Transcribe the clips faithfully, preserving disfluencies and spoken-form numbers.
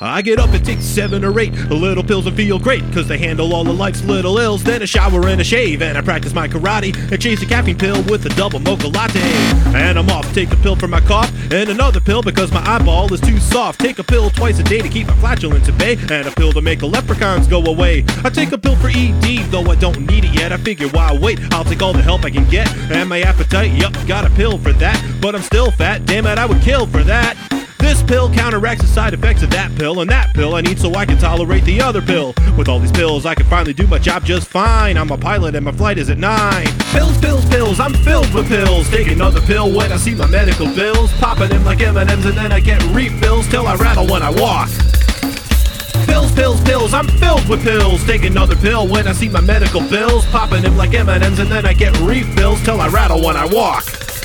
I get up and take seven or eight little pills and feel great, cause they handle all of life's little ills. Then a shower and a shave, and I practice my karate and chase a caffeine pill with a double mocha latte. And I'm off, take a pill for my cough, and another pill because my eyeball is too soft. Take a pill twice a day to keep my flatulence at bay, and a pill to make the leprechauns go away. I take a pill for E D, though I don't need it yet. I figure why wait, I'll take all the help I can get. And my appetite, yup, got a pill for that. But I'm still fat, damn it, I would kill for that. This pill counteracts the side effects of that pill, and that pill I need so I can tolerate the other pill. With all these pills, I can finally do my job just fine. I'm a pilot and my flight is at nine. Pills, pills, pills, I'm filled with pills. Take another pill when I see my medical bills. Popping them like M and M's and then I get refills till I rattle when I walk. Pills, pills, pills, I'm filled with pills. Take another pill when I see my medical bills. Popping them like M and M's and then I get refills till I rattle when I walk.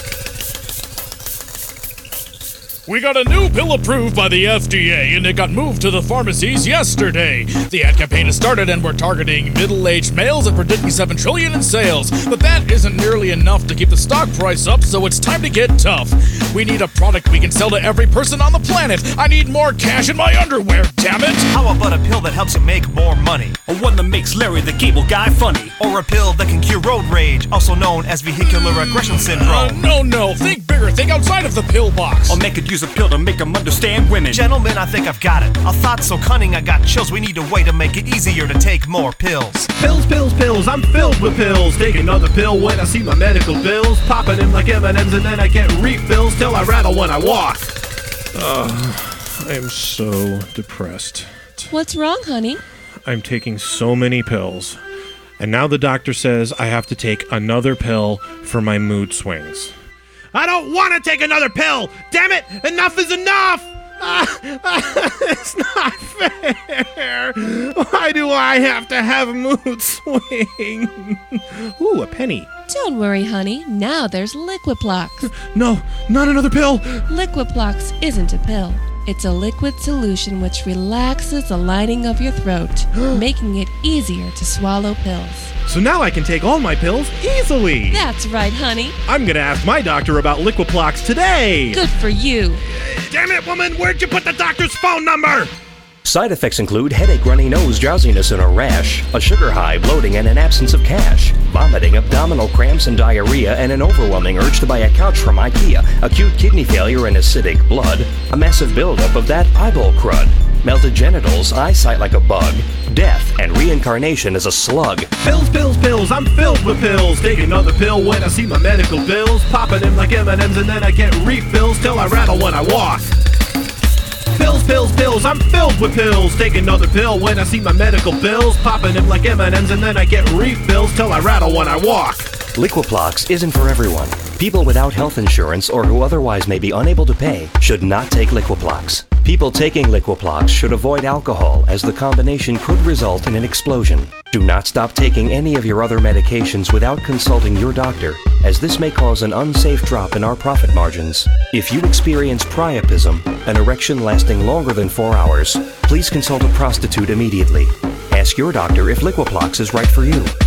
We got a new pill approved by the F D A, and it got moved to the pharmacies yesterday. The ad campaign has started, and we're targeting middle-aged males and predicting seven trillion dollars in sales. But that isn't nearly enough to keep the stock price up, so it's time to get tough. We need a product we can sell to every person on the planet. I need more cash in my underwear, damn it! How about a pill that helps you make more money? Or one that makes Larry the Cable Guy funny? Or a pill that can cure road rage, also known as vehicular aggression syndrome? Uh, no, no, think bigger, think outside of the pill box. Or make it use a pill to make them understand women. Gentlemen, I think I've got it. A thought so cunning I got chills. We need a way to make it easier to take more pills. Pills, pills, pills, I'm filled with pills. Take another pill when I see my medical bills. Popping them like M and M's and then I get refills till I rattle when I walk. Ugh, I am so depressed. What's wrong, honey? I'm taking so many pills. And now the doctor says I have to take another pill for my mood swings. I don't want to take another pill! Damn it! Enough is enough! Uh, uh, it's not fair! Why do I have to have mood swings? Ooh, a penny. Don't worry, honey. Now there's Liquiplox. No, not another pill! Liquiplox isn't a pill. It's a liquid solution which relaxes the lining of your throat, making it easier to swallow pills. So now I can take all my pills easily! That's right, honey. I'm gonna ask my doctor about Liquiplox today! Good for you. Damn it, woman! Where'd you put the doctor's phone number? Side effects include headache, runny nose, drowsiness, and a rash, a sugar high, bloating, and an absence of cash, vomiting, abdominal cramps and diarrhea, and an overwhelming urge to buy a couch from IKEA, acute kidney failure and acidic blood, a massive buildup of that eyeball crud, melted genitals, eyesight like a bug, death, and reincarnation as a slug. Pills, pills, pills, I'm filled with pills. Take another pill when I see my medical bills. Popping them like M and M's and then I get refills till I rattle when I walk. Pills, pills, pills, I'm filled with pills. Take another pill when I see my medical bills. Popping them like M and M's and then I get refills till I rattle when I walk. Liquiplox isn't for everyone. People without health insurance or who otherwise may be unable to pay should not take Liquiplox. People taking Liquiplox should avoid alcohol, as the combination could result in an explosion. Do not stop taking any of your other medications without consulting your doctor, as this may cause an unsafe drop in our profit margins. If you experience priapism, an erection lasting longer than four hours, please consult a prostitute immediately. Ask your doctor if Liquiplox is right for you.